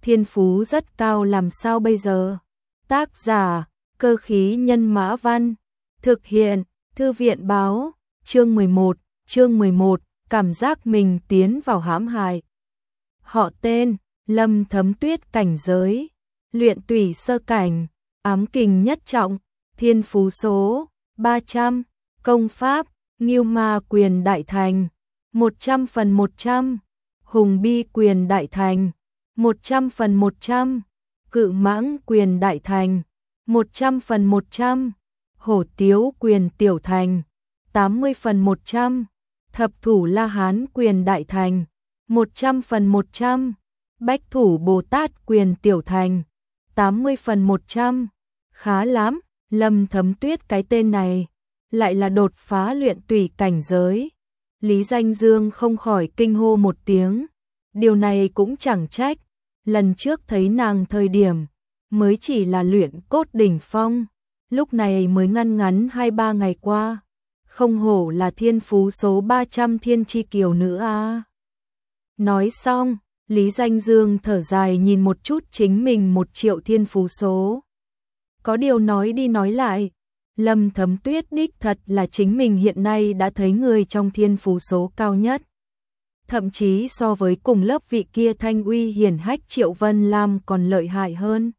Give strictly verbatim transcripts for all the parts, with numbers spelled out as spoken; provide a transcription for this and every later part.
thiên phú rất cao làm sao bây giờ? Tác giả, Cơ khí nhân mã văn, thực hiện, Thư viện báo, chương mười một, chương mười một, cảm giác mình tiến vào hãm hại. Họ tên, Lâm Thấm Tuyết, cảnh giới, luyện tủy sơ cảnh, ám kình nhất trọng, thiên phú số, ba trăm, công pháp, Ngưu Ma quyền đại thành, một trăm phần một trăm, Hùng Bi quyền đại thành, một trăm phần một trăm, Cự Mãng quyền đại thành, một trăm phần một trăm, Hổ Tiếu quyền tiểu thành, tám mươi phần một trăm, Thập thủ La Hán quyền đại thành, một trăm phần một trăm, Bách thủ Bồ Tát quyền tiểu thành, tám mươi phần một trăm. Khá lắm, Lâm Thấm Tuyết cái tên này lại là đột phá luyện tủy cảnh giới. Lý Danh Dương không khỏi kinh hô một tiếng. Điều này cũng chẳng trách, lần trước thấy nàng thời điểm mới chỉ là luyện cốt đỉnh phong, lúc này mới ngăn ngắn hai ba ngày qua, không hổ là thiên phú số ba trăm thiên chi kiều nữ a. Nói xong, Lý Danh Dương thở dài nhìn một chút chính mình một triệu thiên phú số. Có điều nói đi nói lại, Lâm Thấm Tuyết đích thật là chính mình hiện nay đã thấy người trong thiên phú số cao nhất. Thậm chí so với cùng lớp vị kia thanh uy hiển hách Triệu Vân Lam còn lợi hại hơn.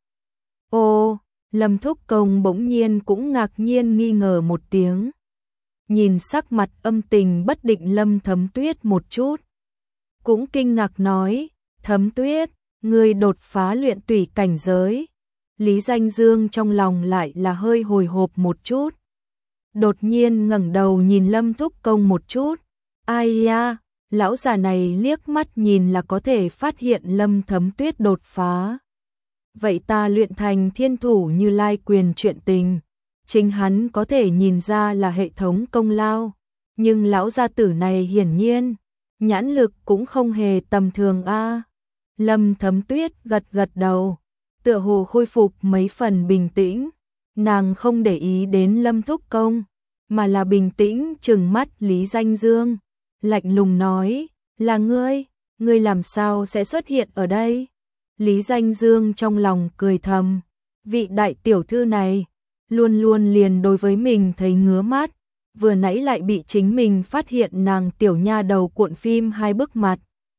Ô, Lâm Thúc Công bỗng nhiên cũng ngạc nhiên nghi ngờ một tiếng. Nhìn sắc mặt âm tình bất định Lâm Thấm Tuyết một chút. Cũng kinh ngạc nói, Thấm Tuyết, ngươi đột phá luyện tủy cảnh giới. Lý Danh Dương trong lòng lại là hơi hồi hộp một chút. Đột nhiên ngẩng đầu nhìn Lâm Thúc Công một chút. Ai ya, lão già này liếc mắt nhìn là có thể phát hiện Lâm Thấm Tuyết đột phá. Vậy ta luyện thành thiên thủ Như Lai quyền chuyện tình, chính hắn có thể nhìn ra là hệ thống công lao. Nhưng lão gia tử này hiển nhiên, nhãn lực cũng không hề tầm thường a. Lâm Thấm Tuyết gật gật đầu, tựa hồ khôi phục mấy phần bình tĩnh. Nàng không để ý đến Lâm Thúc Công, mà là bình tĩnh trừng mắt Lý Danh Dương, lạnh lùng nói, là ngươi, ngươi làm sao sẽ xuất hiện ở đây? Lý Danh Dương trong lòng cười thầm, vị đại tiểu thư này, luôn luôn liền đối với mình thấy ngứa mắt, vừa nãy lại bị chính mình phát hiện nàng tiểu nha đầu cuộn phim hai bức mặt.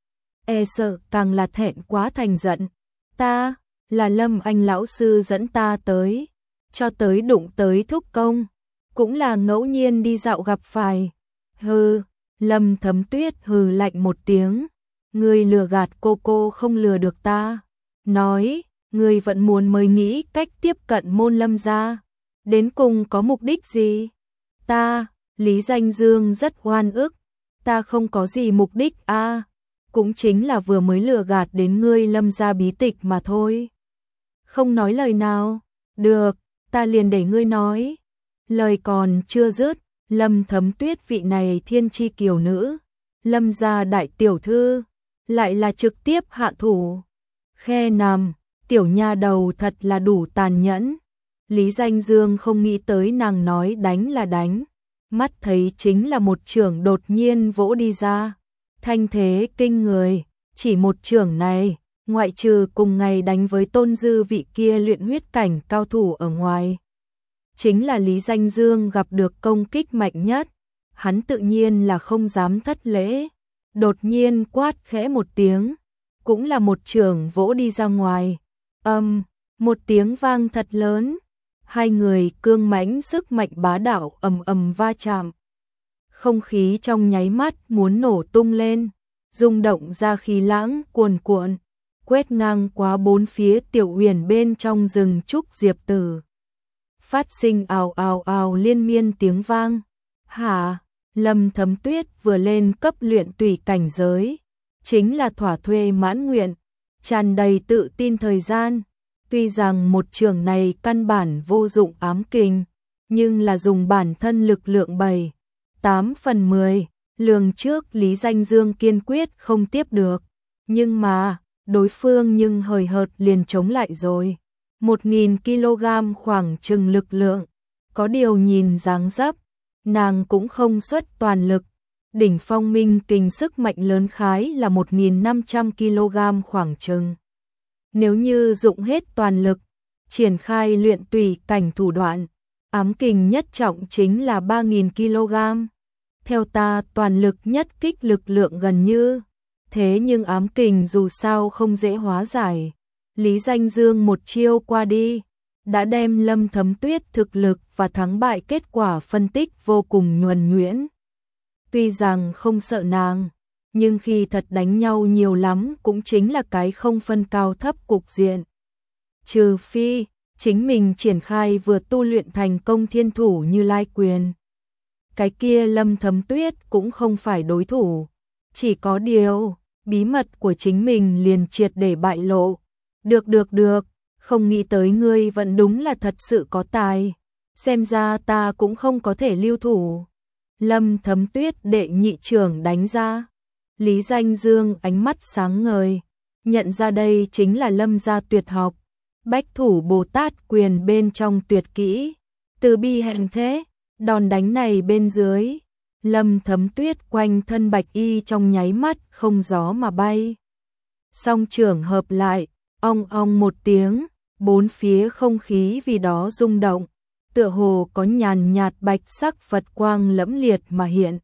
E sợ càng là thẹn quá thành giận, ta, là Lâm Anh lão sư dẫn ta tới, cho tới đụng tới Thúc Công, cũng là ngẫu nhiên đi dạo gặp phải. Hừ, Lâm Thấm Tuyết hừ lạnh một tiếng, ngươi lừa gạt cô cô không lừa được ta. Nói, ngươi vẫn muốn mới nghĩ cách tiếp cận môn Lâm gia, đến cùng có mục đích gì? Ta, Lý Danh Dương rất oan ức, ta không có gì mục đích a, cũng chính là vừa mới lừa gạt đến ngươi Lâm gia bí tịch mà thôi. Không nói lời nào, được, ta liền để ngươi nói. Lời còn chưa dứt, Lâm Thấm Tuyết vị này thiên chi kiều nữ, Lâm gia đại tiểu thư, lại là trực tiếp hạ thủ. Khe nằm, tiểu nha đầu thật là đủ tàn nhẫn. Lý Danh Dương không nghĩ tới nàng nói đánh là đánh, mắt thấy chính là một chưởng đột nhiên vỗ đi ra. Thanh thế kinh người, chỉ một chưởng này, ngoại trừ cùng ngày đánh với Tôn Dư vị kia luyện huyết cảnh cao thủ ở ngoài, chính là Lý Danh Dương gặp được công kích mạnh nhất, hắn tự nhiên là không dám thất lễ, đột nhiên quát khẽ một tiếng, cũng là một chưởng vỗ đi ra ngoài. Âm, um, một tiếng vang thật lớn, hai người cương mãnh sức mạnh bá đạo ầm ầm va chạm. Không khí trong nháy mắt muốn nổ tung lên, rung động ra khí lãng cuồn cuộn, quét ngang qua bốn phía Tiểu Huyền bên trong rừng trúc diệp tử. Phát sinh ào ào ào liên miên tiếng vang. Hả, Lâm Thấm Tuyết vừa lên cấp luyện tùy cảnh giới, chính là thỏa thuê mãn nguyện, tràn đầy tự tin thời gian. Tuy rằng một trường này căn bản vô dụng ám kình, nhưng là dùng bản thân lực lượng bảy, tám phần mười, lường trước Lý Danh Dương kiên quyết không tiếp được. Nhưng mà, đối phương nhưng hời hợt liền chống lại rồi. Một nghìn ki lô gam khoảng chừng lực lượng, có điều nhìn dáng dấp, nàng cũng không xuất toàn lực. Đỉnh phong minh kình sức mạnh lớn khái là một nghìn năm trăm ki lô gam khoảng chừng. Nếu như dụng hết toàn lực, triển khai luyện tùy cảnh thủ đoạn, ám kình nhất trọng chính là ba nghìn ki lô gam. Theo ta toàn lực nhất kích lực lượng gần như. Thế nhưng ám kình dù sao không dễ hóa giải. Lý Danh Dương một chiêu qua đi, đã đem Lâm Thấm Tuyết thực lực và thắng bại kết quả phân tích vô cùng nhuần nhuyễn. Tuy rằng không sợ nàng, nhưng khi thật đánh nhau nhiều lắm cũng chính là cái không phân cao thấp cục diện. Trừ phi, chính mình triển khai vừa tu luyện thành công thiên thủ Như Lai quyền. Cái kia Lâm Thấm Tuyết cũng không phải đối thủ. Chỉ có điều, bí mật của chính mình liền triệt để bại lộ. Được được được, không nghĩ tới ngươi vẫn đúng là thật sự có tài. Xem ra ta cũng không có thể lưu thủ. Lâm Thấm Tuyết đệ nhị trưởng đánh ra. Lý Danh Dương ánh mắt sáng ngời, nhận ra đây chính là Lâm gia tuyệt học. Bách thủ Bồ Tát quyền bên trong tuyệt kỹ. Từ bi hành thế, đòn đánh này bên dưới. Lâm Thấm Tuyết quanh thân bạch y trong nháy mắt không gió mà bay. Song trưởng hợp lại, ong ong một tiếng, bốn phía không khí vì đó rung động, tựa hồ có nhàn nhạt bạch sắc Phật quang lẫm liệt mà hiện.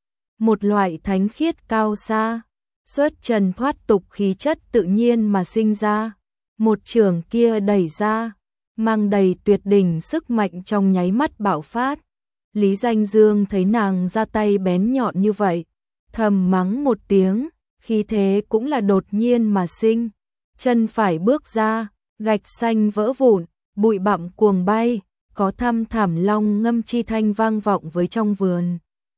Một loại thánh khiết cao xa, xuất trần thoát tục khí chất tự nhiên mà sinh ra. Một trường kia đẩy ra, mang đầy tuyệt đỉnh sức mạnh trong nháy mắt bạo phát. Lý Danh Dương thấy nàng ra tay bén nhọn như vậy, thầm mắng một tiếng, khí thế cũng là đột nhiên mà sinh. Chân phải bước ra, gạch xanh vỡ vụn, bụi bặm cuồng bay, có thăm thảm long ngâm chi thanh vang vọng với trong vườn.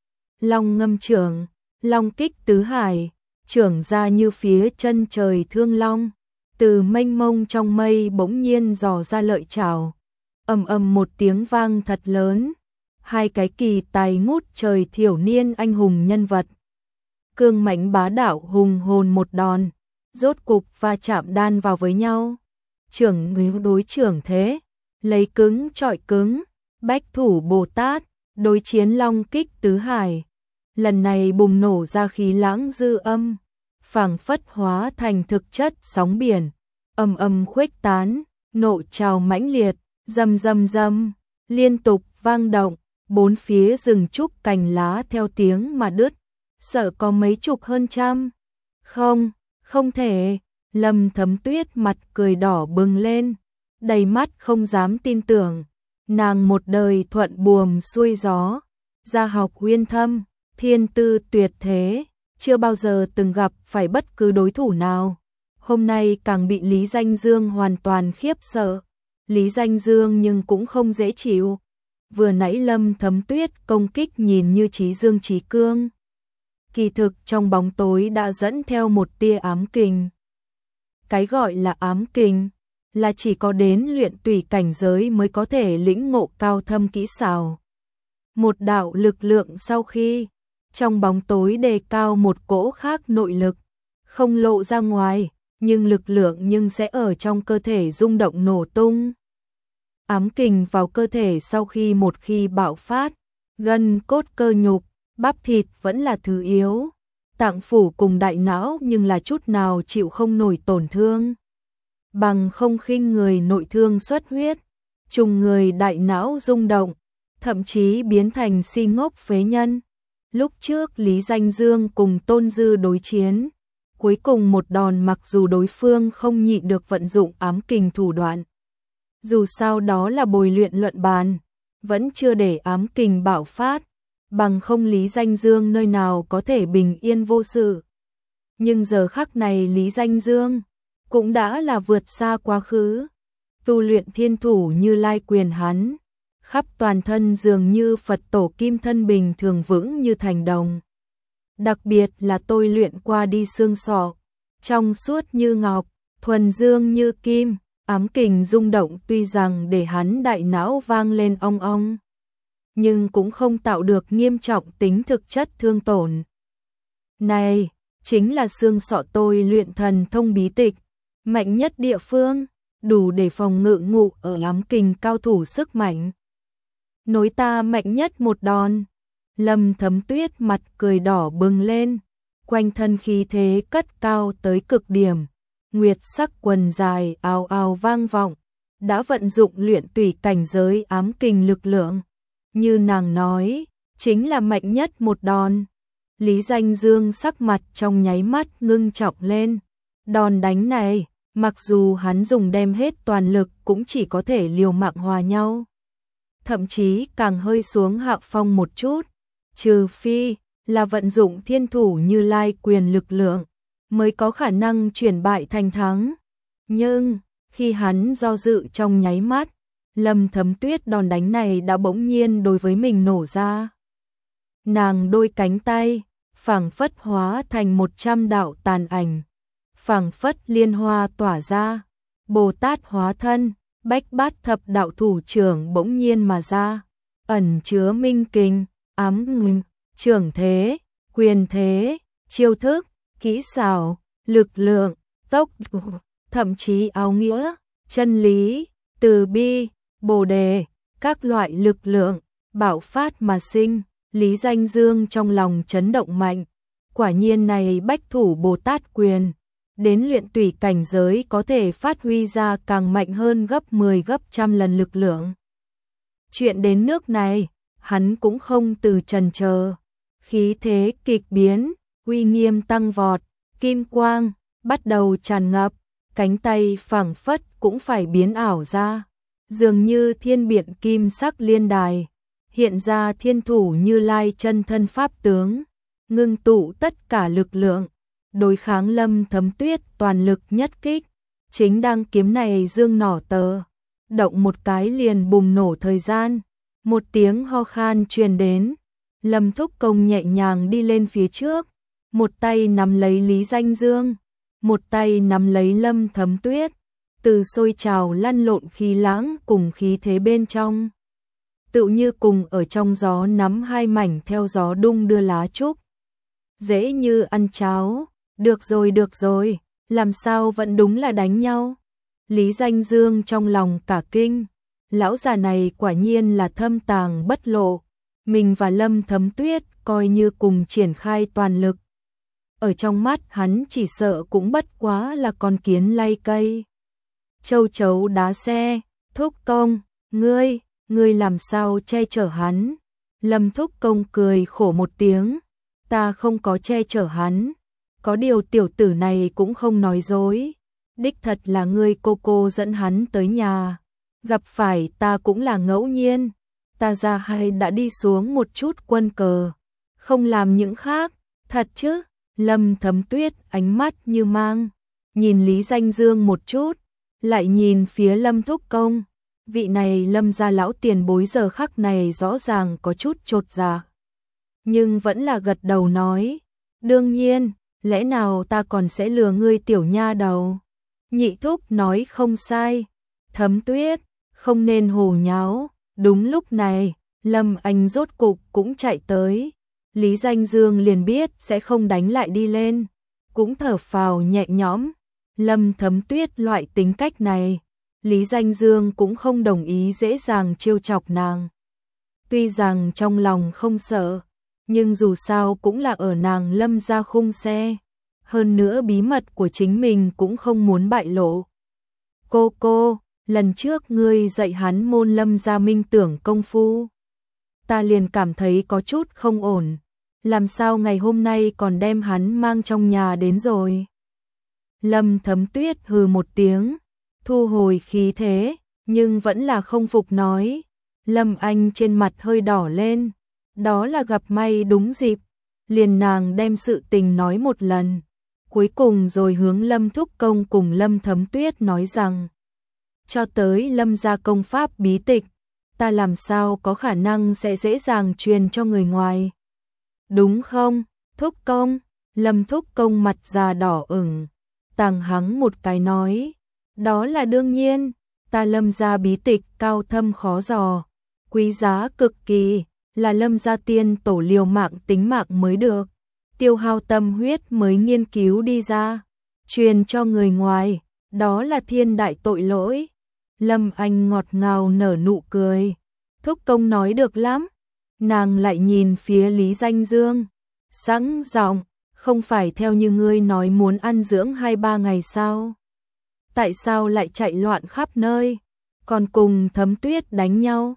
Long ngâm trưởng, long kích tứ hải, trưởng ra như phía chân trời thương long, từ mênh mông trong mây bỗng nhiên dò ra lợi chảo. Ầm ầm một tiếng vang thật lớn, hai cái kỳ tài ngút trời thiểu niên anh hùng nhân vật. Cương mãnh bá đạo hùng hồn một đòn, rốt cục va chạm đan vào với nhau. Trưởng người đối trưởng thế, lấy cứng chọi cứng, bách thủ Bồ Tát, đối chiến long kích tứ hải. Lần này bùng nổ ra khí lãng dư âm, phảng phất hóa thành thực chất sóng biển, ầm ầm khuếch tán, nộ trào mãnh liệt, rầm rầm rầm, liên tục vang động, bốn phía rừng trúc cành lá theo tiếng mà đứt, sợ có mấy chục hơn trăm. Không, không thể, Lâm Thấm Tuyết mặt cười đỏ bừng lên, đầy mắt không dám tin tưởng. Nàng một đời thuận buồm xuôi gió, gia học uyên thâm, thiên tư tuyệt thế, chưa bao giờ từng gặp phải bất cứ đối thủ nào. Hôm nay càng bị Lý Danh Dương hoàn toàn khiếp sợ. Lý Danh Dương nhưng cũng không dễ chịu. Vừa nãy Lâm Thấm Tuyết công kích nhìn như trí dương trí cương, kỳ thực trong bóng tối đã dẫn theo một tia ám kình. Cái gọi là ám kình là chỉ có đến luyện tùy cảnh giới mới có thể lĩnh ngộ cao thâm kỹ xảo. Một đạo lực lượng sau khi trong bóng tối đề cao một cỗ khác nội lực, không lộ ra ngoài, nhưng lực lượng nhưng sẽ ở trong cơ thể rung động nổ tung. Ám kình vào cơ thể sau khi một khi bạo phát, gân cốt cơ nhục, bắp thịt vẫn là thứ yếu, tạng phủ cùng đại não nhưng là chút nào chịu không nổi tổn thương. Bằng không khinh người nội thương xuất huyết, trùng người đại não rung động, thậm chí biến thành si ngốc phế nhân. Lúc trước Lý Danh Dương cùng Tôn Dư đối chiến, cuối cùng một đòn mặc dù đối phương không nhịn được vận dụng ám kình thủ đoạn. Dù sao đó là bồi luyện luận bàn, vẫn chưa để ám kình bạo phát, bằng không Lý Danh Dương nơi nào có thể bình yên vô sự. Nhưng giờ khắc này Lý Danh Dương cũng đã là vượt xa quá khứ. Tu luyện thiên thủ Như Lai quyền hắn, khắp toàn thân dường như Phật tổ kim thân bình thường vững như thành đồng. Đặc biệt là tôi luyện qua đi xương sọ, trong suốt như ngọc, thuần dương như kim, ám kình rung động tuy rằng để hắn đại não vang lên ong ong, nhưng cũng không tạo được nghiêm trọng tính thực chất thương tổn. Này, chính là xương sọ tôi luyện thần thông bí tịch, mạnh nhất địa phương, đủ để phòng ngự ngụ ở ám kình cao thủ sức mạnh. Nối ta mạnh nhất một đòn. Lâm Thấm Tuyết mặt cười đỏ bừng lên, quanh thân khí thế cất cao tới cực điểm, nguyệt sắc quần dài ào ào vang vọng, đã vận dụng luyện tùy cảnh giới ám kình lực lượng. Như nàng nói, chính là mạnh nhất một đòn. Lý Danh Dương sắc mặt trong nháy mắt ngưng trọng lên. Đòn đánh này, mặc dù hắn dùng đem hết toàn lực cũng chỉ có thể liều mạng hòa nhau. Thậm chí càng hơi xuống hạ phong một chút. Trừ phi là vận dụng thiên thủ Như Lai quyền lực lượng, mới có khả năng chuyển bại thành thắng. Nhưng, khi hắn do dự trong nháy mắt, Lâm Thấm Tuyết đòn đánh này đã bỗng nhiên đối với mình nổ ra. Nàng đôi cánh tay, phảng phất hóa thành một trăm đạo tàn ảnh, phảng phất liên hoa tỏa ra, Bồ Tát hóa thân, Bách Bát Thập Đạo thủ trưởng bỗng nhiên mà ra, ẩn chứa minh kình, ám ngừng, trưởng thế, quyền thế, chiêu thức, kỹ xảo, lực lượng, tốc độ, thậm chí áo nghĩa, chân lý, từ bi, bồ đề, các loại lực lượng, bạo phát mà sinh. Lý Danh Dương trong lòng chấn động mạnh, quả nhiên này bách thủ Bồ Tát quyền, đến luyện tùy cảnh giới có thể phát huy ra càng mạnh hơn gấp mười gấp trăm lần lực lượng. Chuyện đến nước này, hắn cũng không từ chần chờ, khí thế kịch biến, uy nghiêm tăng vọt, kim quang bắt đầu tràn ngập, cánh tay phảng phất cũng phải biến ảo ra, dường như thiên biện kim sắc liên đài, hiện ra thiên thủ Như Lai chân thân pháp tướng, ngưng tụ tất cả lực lượng, đối kháng Lâm Thấm Tuyết toàn lực nhất kích. Chính đang kiếm này dương nỏ tờ, động một cái liền bùng nổ thời gian, một tiếng ho khan truyền đến, Lâm Thúc Công nhẹ nhàng đi lên phía trước, một tay nắm lấy Lý Danh Dương, một tay nắm lấy Lâm Thấm Tuyết, từ sôi trào lăn lộn khí lãng cùng khí thế bên trong. Tựu như cùng ở trong gió nắm hai mảnh theo gió đung đưa lá trúc. Dễ như ăn cháo, được rồi được rồi, làm sao vẫn đúng là đánh nhau. Lý Danh Dương trong lòng cả kinh, lão già này quả nhiên là thâm tàng bất lộ, mình và Lâm Thấm Tuyết coi như cùng triển khai toàn lực. Ở trong mắt hắn chỉ sợ cũng bất quá là con kiến lay cây. Châu chấu đá xe, Thúc Công, ngươi, ngươi làm sao che chở hắn? Lâm Thúc Công cười khổ một tiếng, ta không có che chở hắn, có điều tiểu tử này cũng không nói dối, đích thật là ngươi cô cô dẫn hắn tới nhà, gặp phải ta cũng là ngẫu nhiên, ta ra hay đã đi xuống một chút quân cờ, không làm những khác, thật chứ? Lâm Thấm Tuyết ánh mắt như mang, nhìn Lý Danh Dương một chút, lại nhìn phía Lâm Thúc Công, vị này Lâm gia lão tiền bối giờ khắc này rõ ràng có chút chột dạ, nhưng vẫn là gật đầu nói, đương nhiên, lẽ nào ta còn sẽ lừa ngươi tiểu nha đầu. Nhị thúc nói không sai, Thấm Tuyết, không nên hồ nháo. Đúng lúc này, Lâm Anh rốt cục cũng chạy tới, Lý Danh Dương liền biết sẽ không đánh lại đi lên, cũng thở phào nhẹ nhõm. Lâm Thấm Tuyết loại tính cách này, Lý Danh Dương cũng không đồng ý dễ dàng trêu chọc nàng. Tuy rằng trong lòng không sợ, nhưng dù sao cũng là ở nàng Lâm gia khung xe, hơn nữa bí mật của chính mình cũng không muốn bại lộ. Cô cô, lần trước ngươi dạy hắn môn Lâm gia minh tưởng công phu, ta liền cảm thấy có chút không ổn, làm sao ngày hôm nay còn đem hắn mang trong nhà đến rồi. Lâm Thấm Tuyết hừ một tiếng, thu hồi khí thế, nhưng vẫn là không phục nói. Lâm Anh trên mặt hơi đỏ lên, đó là gặp may đúng dịp, liền nàng đem sự tình nói một lần, cuối cùng rồi hướng Lâm Thúc Công cùng Lâm Thấm Tuyết nói rằng, cho tới Lâm gia công pháp bí tịch, ta làm sao có khả năng sẽ dễ dàng truyền cho người ngoài. Đúng không, Thúc Công? Lâm Thúc Công mặt già đỏ ửng, tàng hắng một cái nói, đó là đương nhiên, ta Lâm gia bí tịch cao thâm khó dò, quý giá cực kỳ, là Lâm gia tiên tổ liều mạng tính mạng mới được, tiêu hao tâm huyết mới nghiên cứu đi ra, truyền cho người ngoài, đó là thiên đại tội lỗi. Lâm Anh ngọt ngào nở nụ cười, Thúc Công nói được lắm. Nàng lại nhìn phía Lý Danh Dương, sẵn giọng, không phải theo như ngươi nói muốn ăn dưỡng hai ba ngày sao? tại sao lại chạy loạn khắp nơi, còn cùng Thấm Tuyết đánh nhau.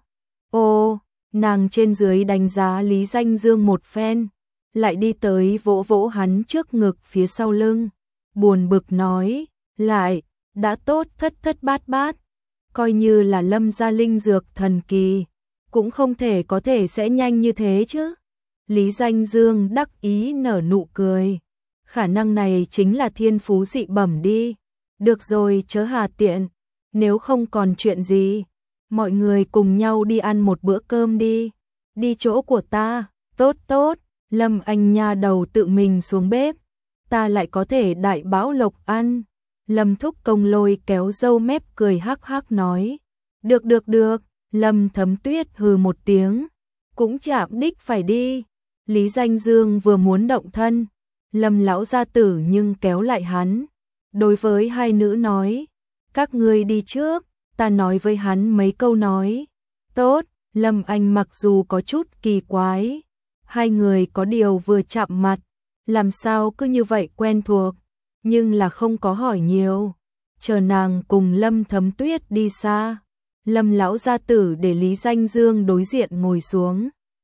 Ô, nàng trên dưới đánh giá Lý Danh Dương một phen, lại đi tới vỗ vỗ hắn trước ngực phía sau lưng, buồn bực nói, lại, đã tốt thất thất bát bát, coi như là Lâm gia linh dược thần kỳ, cũng không thể có thể sẽ nhanh như thế chứ. Lý Danh Dương đắc ý nở nụ cười, khả năng này chính là thiên phú dị bẩm đi. Được rồi chớ hà tiện, nếu không còn chuyện gì, mọi người cùng nhau đi ăn một bữa cơm đi, đi chỗ của ta, tốt tốt, Lâm Anh nha đầu tự mình xuống bếp, ta lại có thể đại bão lộc ăn. Lâm Thúc Công lôi kéo râu mép cười hắc hắc nói, được được được, Lâm Thấm Tuyết hừ một tiếng, cũng chạm đích phải đi. Lý Danh Dương vừa muốn động thân, Lâm lão gia tử nhưng kéo lại hắn, đối với hai nữ nói, các ngươi đi trước, ta nói với hắn mấy câu nói. Tốt, Lâm Anh mặc dù có chút kỳ quái, hai người có điều vừa chạm mặt, làm sao cứ như vậy quen thuộc, nhưng là không có hỏi nhiều. Chờ nàng cùng Lâm Thấm Tuyết đi xa, Lâm lão gia tử để Lý Danh Dương đối diện ngồi xuống.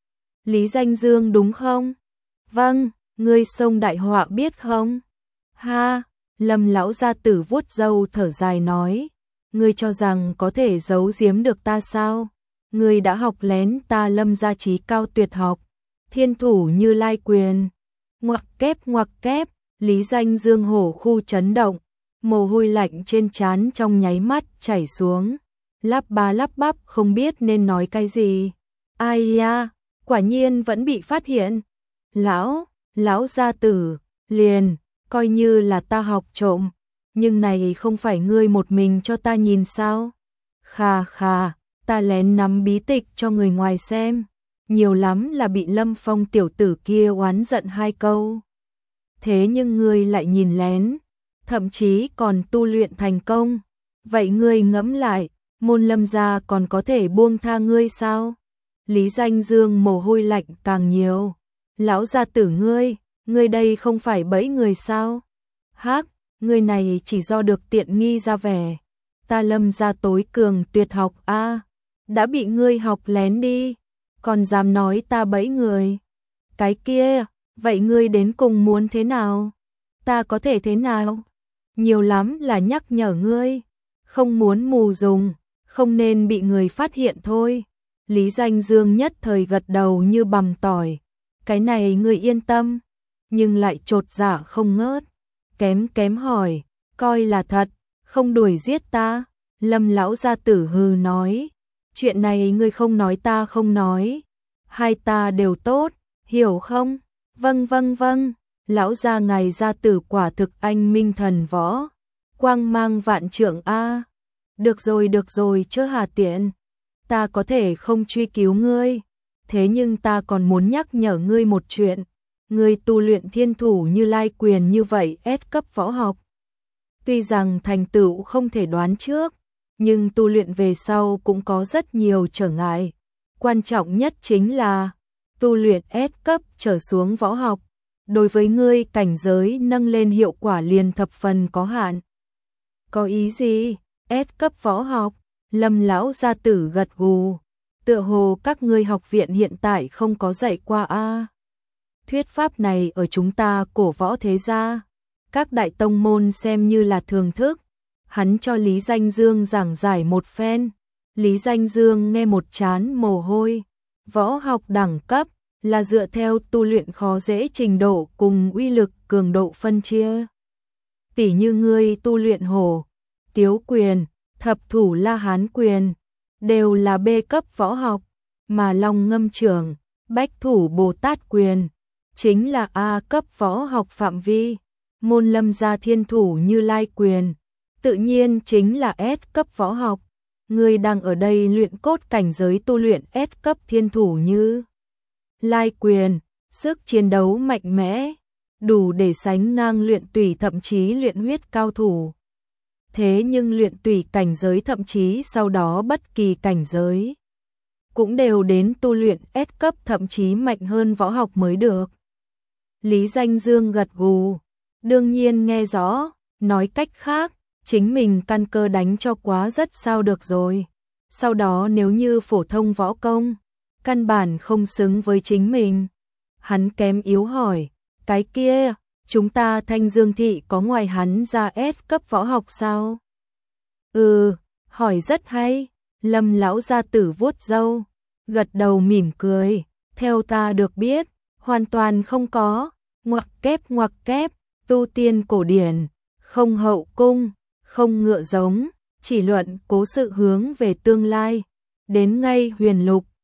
Lý Danh Dương đúng không? Vâng, ngươi sông đại họa biết không? Ha, Lâm lão gia tử vuốt râu thở dài nói, ngươi cho rằng có thể giấu giếm được ta sao? Ngươi đã học lén ta Lâm gia trí cao tuyệt học, thiên thủ Như Lai quyền. Ngoặc kép ngoặc kép, Lý Danh Dương hổ khu chấn động, mồ hôi lạnh trên trán trong nháy mắt chảy xuống, lắp ba lắp bắp không biết nên nói cái gì. Ai ya, quả nhiên vẫn bị phát hiện. Lão, lão gia tử, liền, coi như là ta học trộm, nhưng này không phải ngươi một mình cho ta nhìn sao? Khà khà, ta lén nắm bí tịch cho người ngoài xem, nhiều lắm là bị Lâm Phong tiểu tử kia oán giận hai câu. Thế nhưng ngươi lại nhìn lén, thậm chí còn tu luyện thành công, vậy ngươi ngẫm lại, môn Lâm gia còn có thể buông tha ngươi sao? Lý Danh Dương mồ hôi lạnh càng nhiều. Lão gia tử ngươi, ngươi đây không phải bẫy người sao? Hắc, ngươi này chỉ do được tiện nghi ra vẻ. Ta Lâm gia tối cường tuyệt học a, đã bị ngươi học lén đi, còn dám nói ta bẫy người. Cái kia, vậy ngươi đến cùng muốn thế nào? Ta có thể thế nào? Nhiều lắm là nhắc nhở ngươi, không muốn mù dùng, không nên bị người phát hiện thôi. Lý Danh Dương nhất thời gật đầu như bằm tỏi. Cái này ngươi yên tâm, nhưng lại chột dạ không ngớt, kém kém hỏi, coi là thật, không đuổi giết ta. Lâm lão gia tử hừ nói, chuyện này ngươi không nói ta không nói, hai ta đều tốt, hiểu không? Vâng vâng vâng, lão gia ngài gia tử quả thực anh minh thần võ, quang mang vạn trượng a. Được rồi được rồi chớ hà tiện, ta có thể không truy cứu ngươi, thế nhưng ta còn muốn nhắc nhở ngươi một chuyện, ngươi tu luyện thiên thủ Như Lai quyền như vậy S cấp võ học. Tuy rằng thành tựu không thể đoán trước, nhưng tu luyện về sau cũng có rất nhiều trở ngại. Quan trọng nhất chính là tu luyện S cấp trở xuống võ học, đối với ngươi cảnh giới nâng lên hiệu quả liền thập phần có hạn. Có ý gì? S cấp võ học? Lâm lão gia tử gật gù, tựa hồ các ngươi học viện hiện tại không có dạy qua a. Thuyết pháp này ở chúng ta cổ võ thế gia, các đại tông môn xem như là thường thức. Hắn cho Lý Danh Dương giảng giải một phen, Lý Danh Dương nghe một chán mồ hôi. Võ học đẳng cấp là dựa theo tu luyện khó dễ trình độ cùng uy lực cường độ phân chia. Tỷ như ngươi tu luyện hổ, tiếu quyền, thập thủ La Hán quyền, đều là B cấp võ học, mà Long Ngâm trưởng, bách thủ Bồ Tát quyền, chính là A cấp võ học phạm vi. Môn Lâm gia thiên thủ Như Lai quyền, tự nhiên chính là S cấp võ học. Ngươi đang ở đây luyện cốt cảnh giới tu luyện S cấp thiên thủ Như Lai quyền, sức chiến đấu mạnh mẽ, đủ để sánh ngang luyện tùy thậm chí luyện huyết cao thủ. Thế nhưng luyện tùy cảnh giới thậm chí sau đó bất kỳ cảnh giới cũng đều đến tu luyện S cấp thậm chí mạnh hơn võ học mới được. Lý Danh Dương gật gù, đương nhiên nghe rõ, nói cách khác, chính mình căn cơ đánh cho quá rất sao được rồi. Sau đó nếu như phổ thông võ công, căn bản không xứng với chính mình. Hắn kém yếu hỏi, cái kia, chúng ta Thanh Dương Thị có ngoài hắn ra S cấp võ học sao? Ừ, hỏi rất hay. Lâm lão gia tử vuốt râu, gật đầu mỉm cười, theo ta được biết, hoàn toàn không có, ngoặc kép ngoặc kép, tu tiên cổ điển, không hậu cung, không ngựa giống, chỉ luận cố sự hướng về tương lai, đến ngay huyền lục,